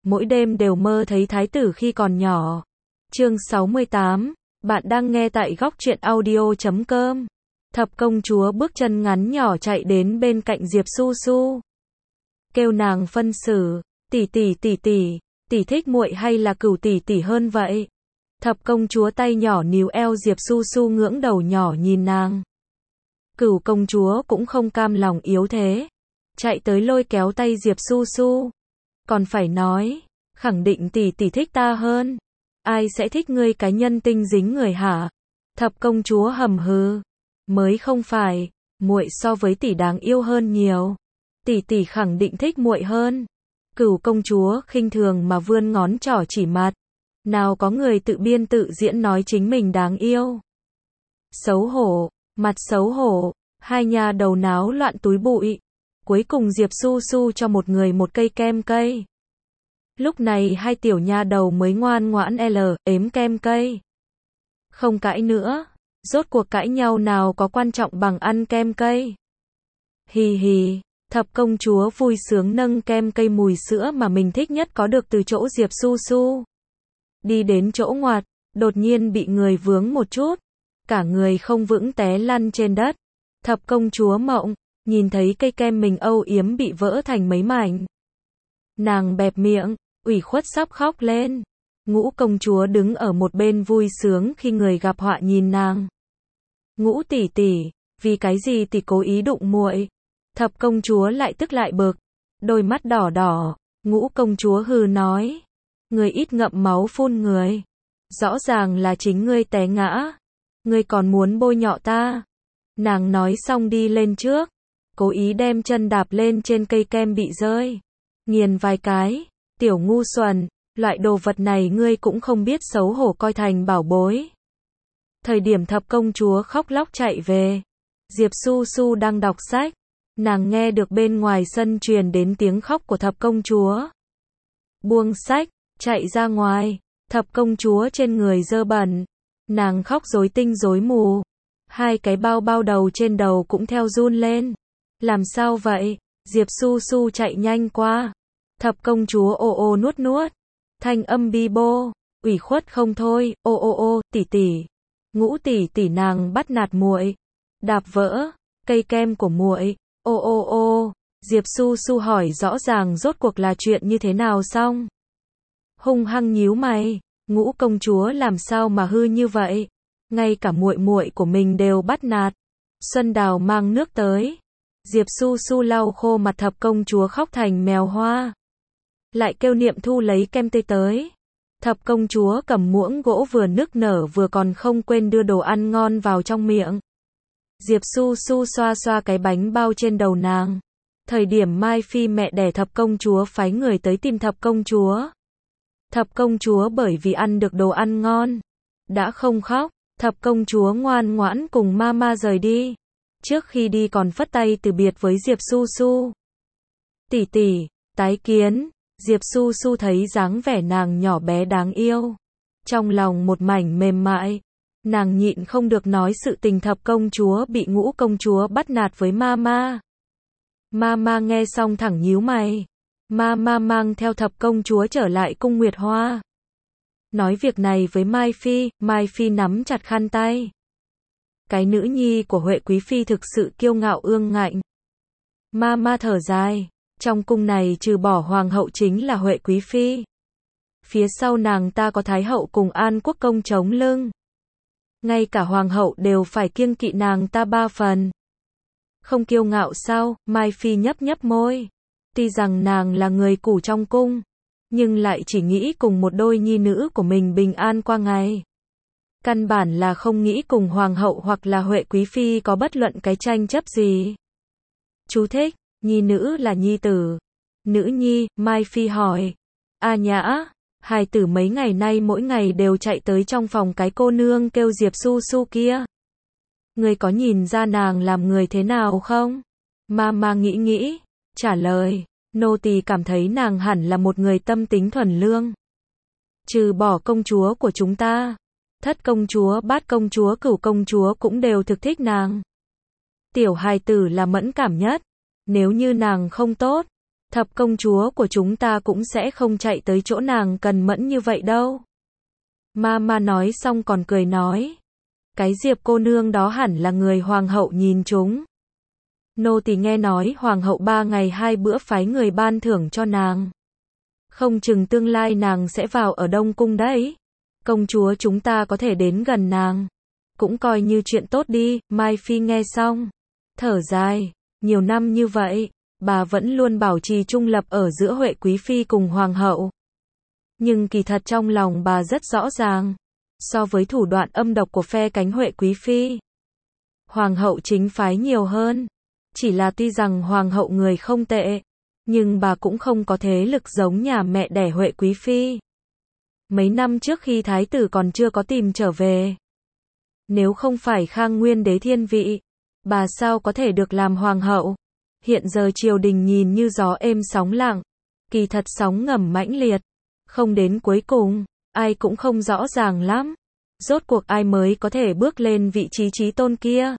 mỗi đêm đều mơ thấy thái tử khi còn nhỏ. Chương 68, bạn đang nghe tại góc truyện audio.com. Thập công chúa bước chân ngắn nhỏ chạy đến bên cạnh Diệp Su Su. Kêu nàng phân xử, tỷ tỷ thích muội hay là Cửu tỷ hơn vậy? Thập công chúa tay nhỏ níu eo Diệp Su Su ngưỡng đầu nhỏ nhìn nàng. Cửu công chúa cũng không cam lòng yếu thế, chạy tới lôi kéo tay Diệp Su Su. Còn phải nói, khẳng định tỷ thích ta hơn. Ai sẽ thích ngươi cái nhân tinh dính người hả? Thập công chúa hầm hừ. Mới không phải, muội so với tỷ đáng yêu hơn nhiều. Tỷ khẳng định thích muội hơn. Cửu công chúa khinh thường mà vươn ngón trỏ chỉ mặt. Nào có người tự biên tự diễn nói chính mình đáng yêu. Xấu hổ, mặt xấu hổ, hai nhà đầu náo loạn túi bụi. Cuối cùng Diệp Su Su cho một người một cây kem cây. Lúc này hai tiểu nha đầu mới ngoan ngoãn ếm kem cây. Không cãi nữa, rốt cuộc cãi nhau nào có quan trọng bằng ăn kem cây. Hì hì, thập công chúa vui sướng nâng kem cây mùi sữa mà mình thích nhất có được từ chỗ Diệp Su Su. Đi đến chỗ ngoặt, đột nhiên bị người vướng một chút, cả người không vững té lăn trên đất. Thập công chúa mộng, nhìn thấy cây kem mình âu yếm bị vỡ thành mấy mảnh. Nàng bẹp miệng, ủy khuất sắp khóc lên. Ngũ công chúa đứng ở một bên vui sướng khi người gặp họa nhìn nàng. Ngũ tỷ, vì cái gì tỷ cố ý đụng muội? Thập công chúa lại tức lại bực, đôi mắt đỏ đỏ. Ngũ công chúa hừ nói, người ít ngậm máu phun người. Rõ ràng là chính ngươi té ngã. Ngươi còn muốn bôi nhọ ta. Nàng nói xong đi lên trước, cố ý đem chân đạp lên trên cây kem bị rơi. Nghiền vài cái, tiểu ngu xuẩn, loại đồ vật này ngươi cũng không biết xấu hổ coi thành bảo bối. Thời điểm thập công chúa khóc lóc chạy về, Diệp Su Su đang đọc sách, nàng nghe được bên ngoài sân truyền đến tiếng khóc của thập công chúa. Buông sách, chạy ra ngoài, thập công chúa trên người dơ bẩn, nàng khóc rối tinh rối mù. Hai cái bao đầu trên đầu cũng theo run lên. Làm sao vậy? Diệp Su Su chạy nhanh qua. Thập công chúa ô nuốt. Thanh âm bi bô, ủy khuất không thôi. Ô, tỷ. Ngũ tỷ nàng bắt nạt muội, đạp vỡ cây kem của muội. Ô. Diệp Su Su hỏi rõ ràng rốt cuộc là chuyện như thế nào xong. Hung hăng nhíu mày, ngũ công chúa làm sao mà hư như vậy? Ngay cả muội của mình đều bắt nạt. Xuân Đào mang nước tới. Diệp Su Su lau khô mặt thập công chúa khóc thành mèo hoa. Lại kêu Niệm Thu lấy kem tươi tới. Thập công chúa cầm muỗng gỗ vừa nức nở vừa còn không quên đưa đồ ăn ngon vào trong miệng. Diệp Su Su xoa cái bánh bao trên đầu nàng. Thời điểm Mai Phi mẹ đẻ thập công chúa phái người tới tìm thập công chúa. Thập công chúa bởi vì ăn được đồ ăn ngon, đã không khóc. Thập công chúa ngoan ngoãn cùng mama rời đi. Trước khi đi còn phất tay từ biệt với Diệp Su Su. Tỷ, tái kiến. Diệp Su Su thấy dáng vẻ nàng nhỏ bé đáng yêu, trong lòng một mảnh mềm mại. Nàng nhịn không được nói sự tình thập công chúa bị ngũ công chúa bắt nạt với mama. Mama nghe xong thẳng nhíu mày. Mama mang theo thập công chúa trở lại cung Nguyệt Hoa. Nói việc này với Mai Phi nắm chặt khăn tay. Cái nữ nhi của Huệ Quý Phi thực sự kiêu ngạo ương ngạnh. Mama thở dài, trong cung này trừ bỏ hoàng hậu chính là Huệ Quý Phi. Phía sau nàng ta có Thái hậu cùng An Quốc công chống lưng. Ngay cả hoàng hậu đều phải kiêng kỵ nàng ta 3 phần. Không kiêu ngạo sao? Mai Phi nhấp môi. Tuy rằng nàng là người cũ trong cung, nhưng lại chỉ nghĩ cùng một đôi nhi nữ của mình bình an qua ngày. Căn bản là không nghĩ cùng hoàng hậu hoặc là Huệ Quý Phi có bất luận cái tranh chấp gì. Chú thích, nhi nữ là nhi tử. Nữ nhi, Mai Phi hỏi. A Nhã, hài tử mấy ngày nay mỗi ngày đều chạy tới trong phòng cái cô nương kêu Diệp Su Su kia. Người có nhìn ra nàng làm người thế nào không? Mama nghĩ, trả lời. Nô tỳ cảm thấy nàng hẳn là một người tâm tính thuần lương. Trừ bỏ công chúa của chúng ta, thất công chúa, bát công chúa, cửu công chúa cũng đều thực thích nàng. Tiểu hài tử là mẫn cảm nhất. Nếu như nàng không tốt, Thập công chúa của chúng ta cũng sẽ không chạy tới chỗ nàng cần mẫn như vậy đâu. Mama nói xong còn cười nói. Cái Diệp cô nương đó hẳn là người hoàng hậu nhìn chúng. Nô tỳ nghe nói hoàng hậu 3 ngày 2 bữa phái người ban thưởng cho nàng. Không chừng tương lai nàng sẽ vào ở Đông Cung đấy. Công chúa chúng ta có thể đến gần nàng. Cũng coi như chuyện tốt đi. Mai Phi nghe xong, thở dài. Nhiều năm như vậy, bà vẫn luôn bảo trì trung lập ở giữa Huệ Quý Phi cùng hoàng hậu. Nhưng kỳ thật trong lòng bà rất rõ ràng. So với thủ đoạn âm độc của phe cánh Huệ Quý Phi, hoàng hậu chính phái nhiều hơn. Chỉ là tuy rằng hoàng hậu người không tệ, nhưng bà cũng không có thế lực giống nhà mẹ đẻ Huệ Quý Phi. Mấy năm trước khi thái tử còn chưa có tìm trở về, nếu không phải Khang Nguyên đế thiên vị, bà sao có thể được làm hoàng hậu. Hiện giờ triều đình nhìn như gió êm sóng lặng, kỳ thật sóng ngầm mãnh liệt, không đến cuối cùng, ai cũng không rõ ràng lắm. Rốt cuộc ai mới có thể bước lên vị trí chí tôn kia.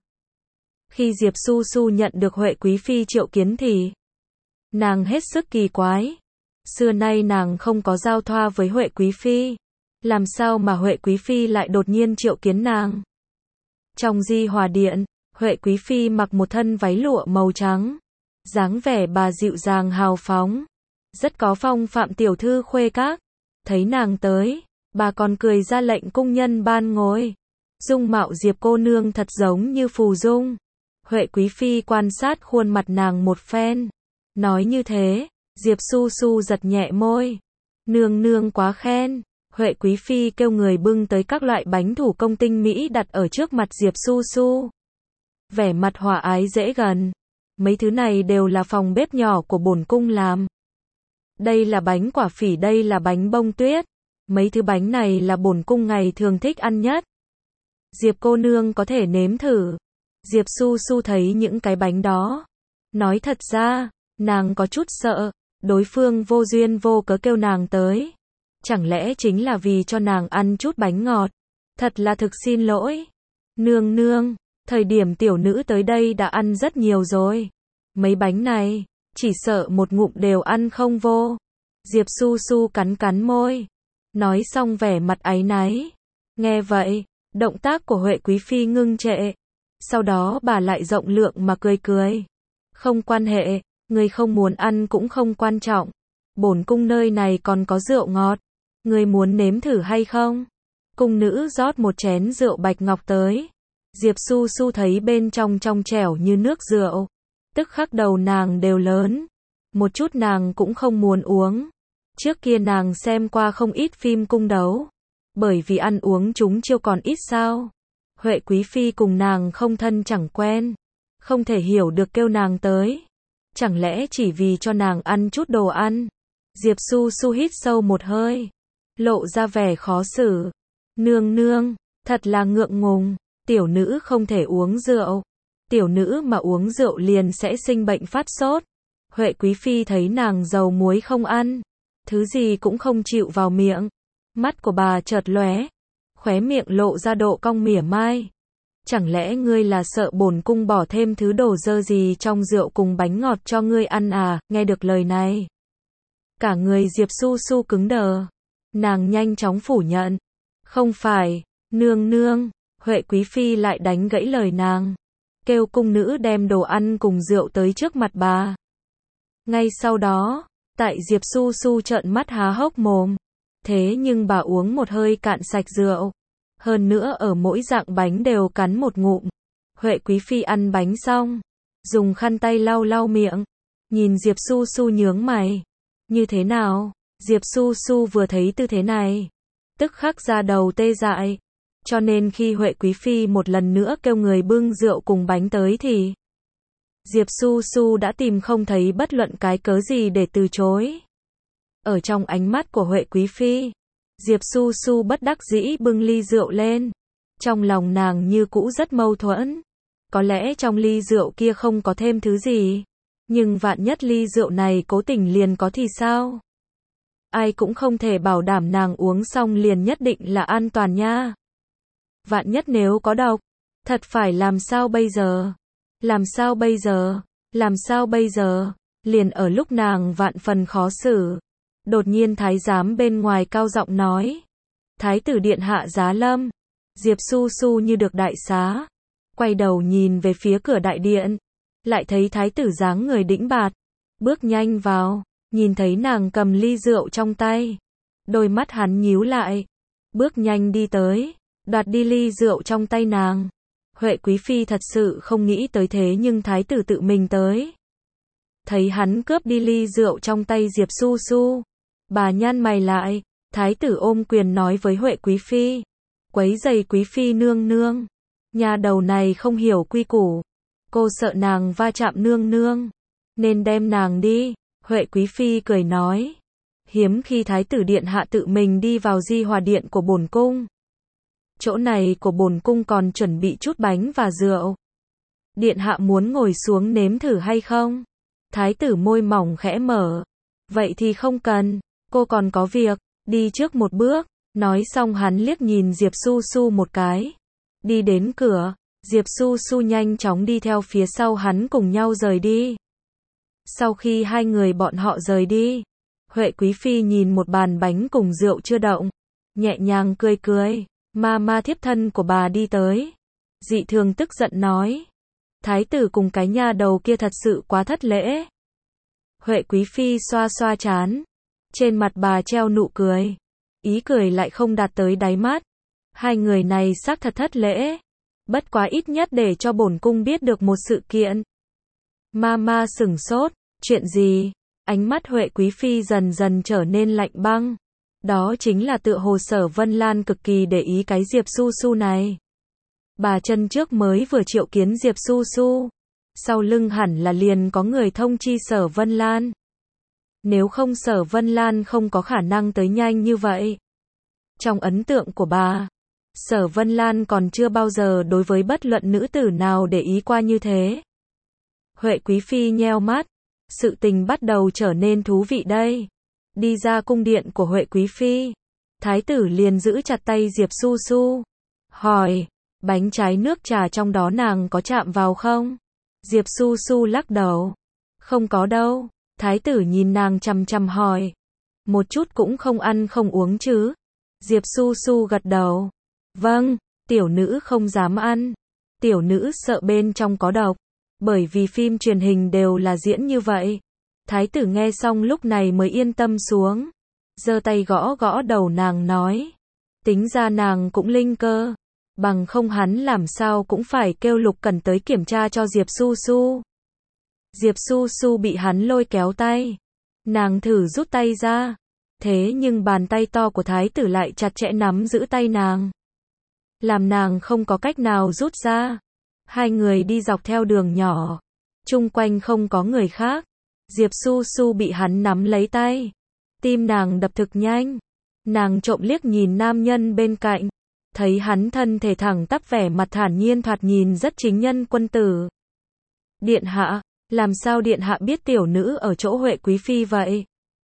Khi Diệp Su Su nhận được Huệ Quý Phi triệu kiến thì nàng hết sức kỳ quái. Xưa nay nàng không có giao thoa với Huệ Quý Phi. Làm sao mà Huệ Quý Phi lại đột nhiên triệu kiến nàng? Trong Di Hòa Điện, Huệ Quý Phi mặc một thân váy lụa màu trắng. Dáng vẻ bà dịu dàng hào phóng. Rất có phong phạm tiểu thư khuê các. Thấy nàng tới, bà còn cười ra lệnh cung nhân ban ngồi. Dung mạo Diệp cô nương thật giống như phù dung. Huệ Quý Phi quan sát khuôn mặt nàng một phen. Nói như thế, Diệp Su Su giật nhẹ môi. Nương nương quá khen. Huệ Quý Phi kêu người bưng tới các loại bánh thủ công tinh mỹ đặt ở trước mặt Diệp Su Su. Vẻ mặt hòa ái dễ gần. Mấy thứ này đều là phòng bếp nhỏ của bổn cung làm. Đây là bánh quả phỉ, đây là bánh bông tuyết. Mấy thứ bánh này là bổn cung ngày thường thích ăn nhất. Diệp cô nương có thể nếm thử. Diệp Su Su thấy những cái bánh đó. Nói thật ra, nàng có chút sợ. Đối phương vô duyên vô cớ kêu nàng tới. Chẳng lẽ chính là vì cho nàng ăn chút bánh ngọt. Thật là thực xin lỗi. Nương nương, thời điểm tiểu nữ tới đây đã ăn rất nhiều rồi. Mấy bánh này, chỉ sợ một ngụm đều ăn không vô. Diệp Su Su cắn cắn môi. Nói xong vẻ mặt áy náy. Nghe vậy, động tác của Huệ Quý Phi ngưng trệ. Sau đó bà lại rộng lượng mà cười cười. Không quan hệ, người không muốn ăn cũng không quan trọng. Bổn cung nơi này còn có rượu ngọt. Người muốn nếm thử hay không? Cung nữ rót một chén rượu bạch ngọc tới. Diệp Su Su thấy bên trong trong trẻo như nước rượu. Tức khắc đầu nàng đều lớn. Một chút nàng cũng không muốn uống. Trước kia nàng xem qua không ít phim cung đấu. Bởi vì ăn uống chúng chiêu còn ít sao. Huệ Quý Phi cùng nàng không thân chẳng quen. Không thể hiểu được kêu nàng tới. Chẳng lẽ chỉ vì cho nàng ăn chút đồ ăn. Diệp Su Su hít sâu một hơi. Lộ ra vẻ khó xử. Nương nương, thật là ngượng ngùng. Tiểu nữ không thể uống rượu. Tiểu nữ mà uống rượu liền sẽ sinh bệnh phát sốt. Huệ Quý Phi thấy nàng dầu muối không ăn. Thứ gì cũng không chịu vào miệng. Mắt của bà chợt lóe. Khóe miệng lộ ra độ cong mỉa mai. Chẳng lẽ ngươi là sợ bổn cung bỏ thêm thứ đồ dơ gì trong rượu cùng bánh ngọt cho ngươi ăn à? Nghe được lời này, cả người Diệp Su Su cứng đờ. Nàng nhanh chóng phủ nhận. Không phải, nương nương. Huệ Quý Phi lại đánh gãy lời nàng. Kêu cung nữ đem đồ ăn cùng rượu tới trước mặt bà. Ngay sau đó, tại Diệp Su Su trợn mắt há hốc mồm. Thế nhưng bà uống một hơi cạn sạch rượu. Hơn nữa ở mỗi dạng bánh đều cắn một ngụm. Huệ Quý Phi ăn bánh xong, dùng khăn tay lau lau miệng. Nhìn Diệp Su Su nhướng mày. Như thế nào? Diệp Su Su vừa thấy tư thế này, tức khắc da đầu tê dại. Cho nên khi Huệ Quý Phi một lần nữa kêu người bưng rượu cùng bánh tới thì Diệp Su Su đã tìm không thấy bất luận cái cớ gì để từ chối. Ở trong ánh mắt của Huệ Quý Phi, Diệp Su Su bất đắc dĩ bưng ly rượu lên. Trong lòng nàng như cũ rất mâu thuẫn. Có lẽ trong ly rượu kia không có thêm thứ gì. Nhưng vạn nhất ly rượu này cố tình liền có thì sao? Ai cũng không thể bảo đảm nàng uống xong liền nhất định là an toàn nha. Vạn nhất nếu có độc, thật phải làm sao bây giờ? Làm sao bây giờ? Làm sao bây giờ? Liền ở lúc nàng vạn phần khó xử, đột nhiên thái giám bên ngoài cao giọng nói: Thái tử điện hạ giá lâm. Diệp Su Su như được đại xá, quay đầu nhìn về phía cửa đại điện, lại thấy thái tử dáng người đĩnh bạt, bước nhanh vào, nhìn thấy nàng cầm ly rượu trong tay, đôi mắt hắn nhíu lại, bước nhanh đi tới, đoạt đi ly rượu trong tay nàng. Huệ quý phi thật sự không nghĩ tới thế nhưng thái tử tự mình tới. Thấy hắn cướp đi ly rượu trong tay Diệp Su Su, bà nhăn mày lại, thái tử ôm quyền nói với Huệ quý phi: Quấy rầy quý phi nương nương, nhà đầu này không hiểu quy củ, cô sợ nàng va chạm nương nương, nên đem nàng đi. Huệ quý phi cười nói: Hiếm khi thái tử điện hạ tự mình đi vào di hòa điện của bổn cung. Chỗ này của bổn cung còn chuẩn bị chút bánh và rượu. Điện hạ muốn ngồi xuống nếm thử hay không? Thái tử môi mỏng khẽ mở. Vậy thì không cần, cô còn có việc, đi trước một bước. Nói xong hắn liếc nhìn Diệp Su Su một cái. Đi đến cửa, Diệp Su Su nhanh chóng đi theo phía sau hắn cùng nhau rời đi. Sau khi hai người bọn họ rời đi, Huệ quý phi nhìn một bàn bánh cùng rượu chưa động, nhẹ nhàng cười cười. Ma thiếp thân của bà đi tới. Dị thường tức giận nói: Thái tử cùng cái nha đầu kia thật sự quá thất lễ. Huệ quý phi xoa xoa trán, trên mặt bà treo nụ cười, ý cười lại không đạt tới đáy mắt. Hai người này xác thật thất lễ, bất quá ít nhất để cho bổn cung biết được một sự kiện. Ma sửng sốt, chuyện gì? Ánh mắt Huệ quý phi dần dần trở nên lạnh băng. Đó chính là tựa hồ Sở Vân Lan cực kỳ để ý cái Diệp Su Su này. Bà chân trước mới vừa triệu kiến Diệp Su Su, sau lưng hẳn là liền có người thông chi Sở Vân Lan. Nếu không Sở Vân Lan không có khả năng tới nhanh như vậy. Trong ấn tượng của bà, Sở Vân Lan còn chưa bao giờ đối với bất luận nữ tử nào để ý qua như thế. Huệ quý phi nheo mắt, sự tình bắt đầu trở nên thú vị đây. Đi ra cung điện của Huệ quý phi, thái tử liền giữ chặt tay Diệp Su Su, hỏi: Bánh trái nước trà trong đó nàng có chạm vào không? Diệp Su Su lắc đầu: Không có đâu. Thái tử nhìn nàng chằm chằm hỏi: Một chút cũng không ăn không uống chứ? Diệp Su Su gật đầu: Vâng, tiểu nữ không dám ăn. Tiểu nữ sợ bên trong có độc, bởi vì phim truyền hình đều là diễn như vậy. Thái tử nghe xong lúc này mới yên tâm xuống, giơ tay gõ gõ đầu nàng nói: Tính ra nàng cũng linh cơ, bằng không hắn làm sao cũng phải kêu Lục Cẩn tới kiểm tra cho Diệp Su Su. Diệp Su Su bị hắn lôi kéo tay, nàng thử rút tay ra, thế nhưng bàn tay to của thái tử lại chặt chẽ nắm giữ tay nàng, làm nàng không có cách nào rút ra. Hai người đi dọc theo đường nhỏ, chung quanh không có người khác. Diệp Su Su bị hắn nắm lấy tay, tim nàng đập thực nhanh. Nàng trộm liếc nhìn nam nhân bên cạnh, thấy hắn thân thể thẳng tắp, vẻ mặt thản nhiên, thoạt nhìn rất chính nhân quân tử. Điện hạ, làm sao điện hạ biết tiểu nữ ở chỗ Huệ quý phi vậy?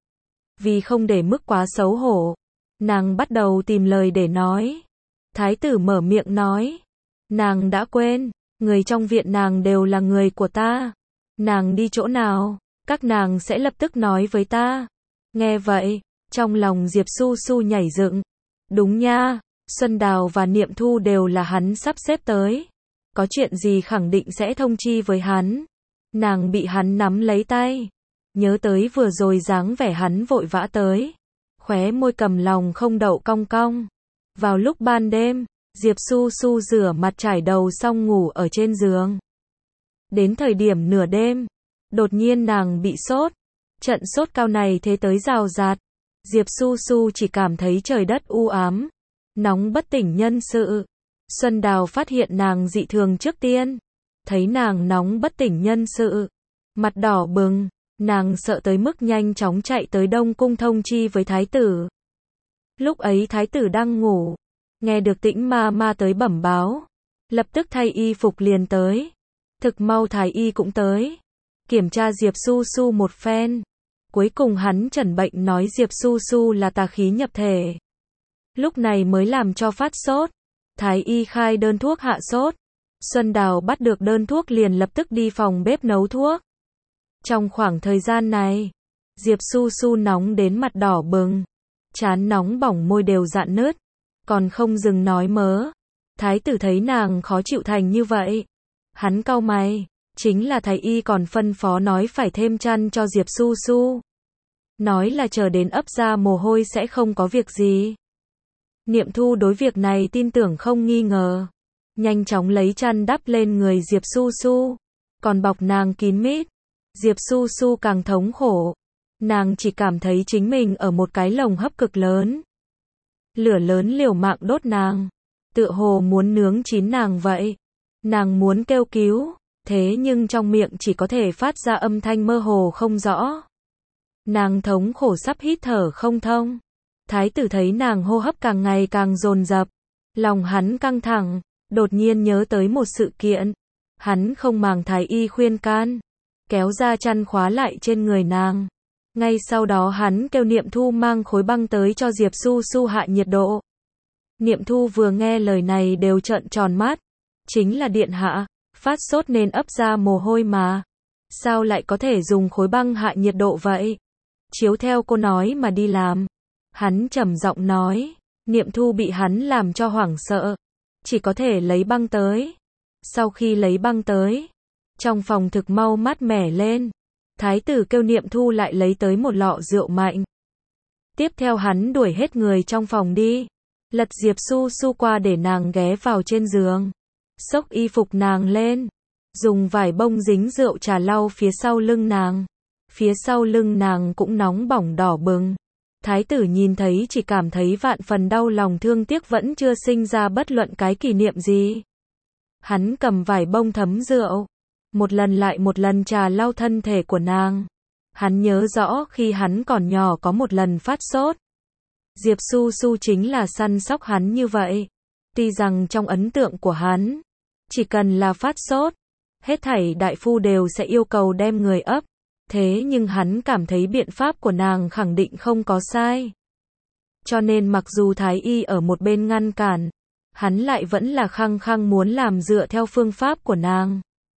Vì không để mức quá xấu hổ, nàng bắt đầu tìm lời để nói. Thái tử mở miệng nói: Nàng đã quên, người trong viện nàng đều là người của ta. Nàng đi chỗ nào, các nàng sẽ lập tức nói với ta. Nghe vậy, trong lòng Diệp Su Su nhảy dựng. Đúng nha, Xuân Đào và Niệm Thu đều là hắn sắp xếp tới. Có chuyện gì khẳng định sẽ thông chi với hắn. Nàng bị hắn nắm lấy tay, nhớ tới vừa rồi dáng vẻ hắn vội vã tới, khóe môi cầm lòng không đậu cong cong. Vào lúc ban đêm, Diệp Su Su rửa mặt trải đầu xong ngủ ở trên giường. Đến thời điểm nửa đêm, đột nhiên nàng bị sốt. Trận sốt cao này thế tới rào rạt. Diệp Su Su chỉ cảm thấy trời đất u ám, nóng bất tỉnh nhân sự. Xuân Đào phát hiện nàng dị thường trước tiên, thấy nàng nóng bất tỉnh nhân sự, mặt đỏ bừng, nàng sợ tới mức nhanh chóng chạy tới Đông Cung thông chi với thái tử. Lúc ấy thái tử đang ngủ, nghe được Tĩnh ma tới bẩm báo, lập tức thay y phục liền tới. Thực mau thái y cũng tới, kiểm tra Diệp Su Su một phen. Cuối cùng hắn chẩn bệnh nói Diệp Su Su là tà khí nhập thể. Lúc này mới làm cho phát sốt. Thái y khai đơn thuốc hạ sốt. Xuân Đào bắt được đơn thuốc liền lập tức đi phòng bếp nấu thuốc. Trong khoảng thời gian này, Diệp Su Su nóng đến mặt đỏ bừng, trán nóng bỏng, môi đều rạn nứt, còn không dừng nói mớ. Thái tử thấy nàng khó chịu thành như vậy, hắn cau mày, chính là thái y còn phân phó nói phải thêm chăn cho Diệp Su Su. Nói là chờ đến ấp ra mồ hôi sẽ không có việc gì. Niệm Thu đối việc này tin tưởng không nghi ngờ, nhanh chóng lấy chăn đắp lên người Diệp Su Su, còn bọc nàng kín mít. Diệp Su Su càng thống khổ, nàng chỉ cảm thấy chính mình ở một cái lồng hấp cực lớn. Lửa lớn liều mạng đốt nàng, tựa hồ muốn nướng chín nàng vậy. Nàng muốn kêu cứu, thế nhưng trong miệng chỉ có thể phát ra âm thanh mơ hồ không rõ. Nàng thống khổ sắp hít thở không thông. Thái tử thấy nàng hô hấp càng ngày càng dồn dập, lòng hắn căng thẳng, đột nhiên nhớ tới một sự kiện. Hắn không màng thái y khuyên can, kéo ra chăn khóa lại trên người nàng. Ngay sau đó hắn kêu Niệm Thu mang khối băng tới cho Diệp Su Su hạ nhiệt độ. Niệm Thu vừa nghe lời này đều trợn tròn mắt. Chính là điện hạ, phát sốt nên ấp ra mồ hôi mà. Sao lại có thể dùng khối băng hạ nhiệt độ vậy? Chiếu theo cô nói mà đi làm. Hắn trầm giọng nói. Niệm Thu bị hắn làm cho hoảng sợ, chỉ có thể lấy băng tới. Sau khi lấy băng tới, trong phòng thực mau mát mẻ lên. Thái tử kêu Niệm Thu lại lấy tới một lọ rượu mạnh. Tiếp theo hắn đuổi hết người trong phòng đi, lật Diệp Su Su qua để nàng ghé vào trên giường, xốc y phục nàng lên, dùng vải bông dính rượu trà lau phía sau lưng nàng. Phía sau lưng nàng cũng nóng bỏng đỏ bừng. Thái tử nhìn thấy chỉ cảm thấy vạn phần đau lòng, thương tiếc vẫn chưa sinh ra bất luận cái kỷ niệm gì. Hắn cầm vải bông thấm rượu, một lần lại một lần trà lau thân thể của nàng. Hắn nhớ rõ khi hắn còn nhỏ có một lần phát sốt. Diệp Su Su chính là săn sóc hắn như vậy. Tuy rằng trong ấn tượng của hắn, chỉ cần là phát sốt, hết thảy đại phu đều sẽ yêu cầu đem người ấp. Thế nhưng hắn cảm thấy biện pháp của nàng khẳng định không có sai. Cho nên mặc dù thái y ở một bên ngăn cản, hắn lại vẫn là khăng khăng muốn làm dựa theo phương pháp của nàng.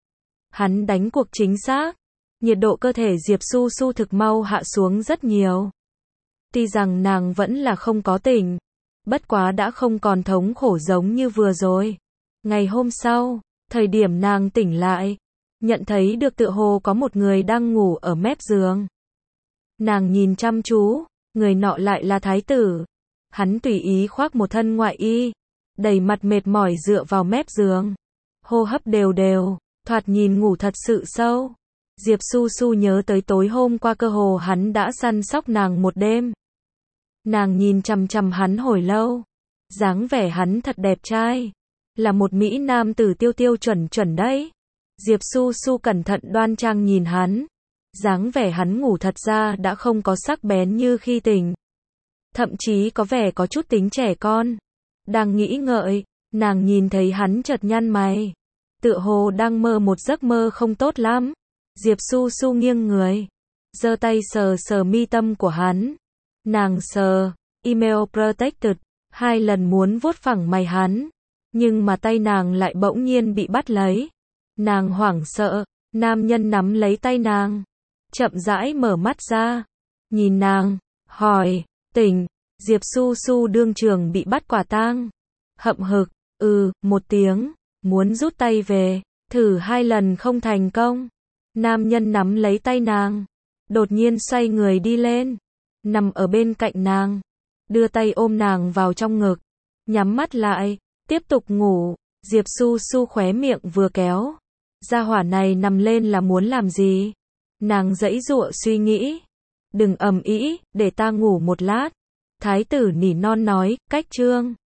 Hắn đánh cuộc chính xác, nhiệt độ cơ thể Diệp Su Su thực mau hạ xuống rất nhiều. Tuy rằng nàng vẫn là không có tỉnh, bất quá đã không còn thống khổ giống như vừa rồi. Ngày hôm sau, thời điểm nàng tỉnh lại, nhận thấy được tựa hồ có một người đang ngủ ở mép giường. Nàng nhìn chăm chú, người nọ lại là thái tử. Hắn tùy ý khoác một thân ngoại y, đầy mặt mệt mỏi dựa vào mép giường, hô hấp đều đều, thoạt nhìn ngủ thật sự sâu. Diệp Su Su nhớ tới tối hôm qua cơ hồ hắn đã săn sóc nàng một đêm. Nàng nhìn chằm chằm hắn hồi lâu, dáng vẻ hắn thật đẹp trai, là một mỹ nam tử tiêu tiêu chuẩn chuẩn đấy. Diệp Su Su cẩn thận đoan trang nhìn hắn, dáng vẻ hắn ngủ thật ra đã không có sắc bén như khi tỉnh, thậm chí có vẻ có chút tính trẻ con. Đang nghĩ ngợi, nàng nhìn thấy hắn chợt nhăn mày, tựa hồ đang mơ một giấc mơ không tốt lắm. Diệp Su Su nghiêng người, giơ tay sờ sờ mi tâm của hắn. Nàng sờ, email protected, 2 lần muốn vuốt phẳng mày hắn, nhưng mà tay nàng lại bỗng nhiên bị bắt lấy. Nàng hoảng sợ, nam nhân nắm lấy tay nàng, chậm rãi mở mắt ra, nhìn nàng, hỏi, tỉnh. Diệp Su Su đương trường bị bắt quả tang, hậm hực, một tiếng, muốn rút tay về, thử 2 lần không thành công. Nam nhân nắm lấy tay nàng, đột nhiên xoay người đi lên, nằm ở bên cạnh nàng, đưa tay ôm nàng vào trong ngực, nhắm mắt lại, tiếp tục ngủ. Diệp Su Su khóe miệng vừa kéo, gia hỏa này nằm lên là muốn làm gì? Nàng giãy giụa suy nghĩ, đừng ầm ĩ, để ta ngủ một lát. Thái tử nỉ non nói, cách chương.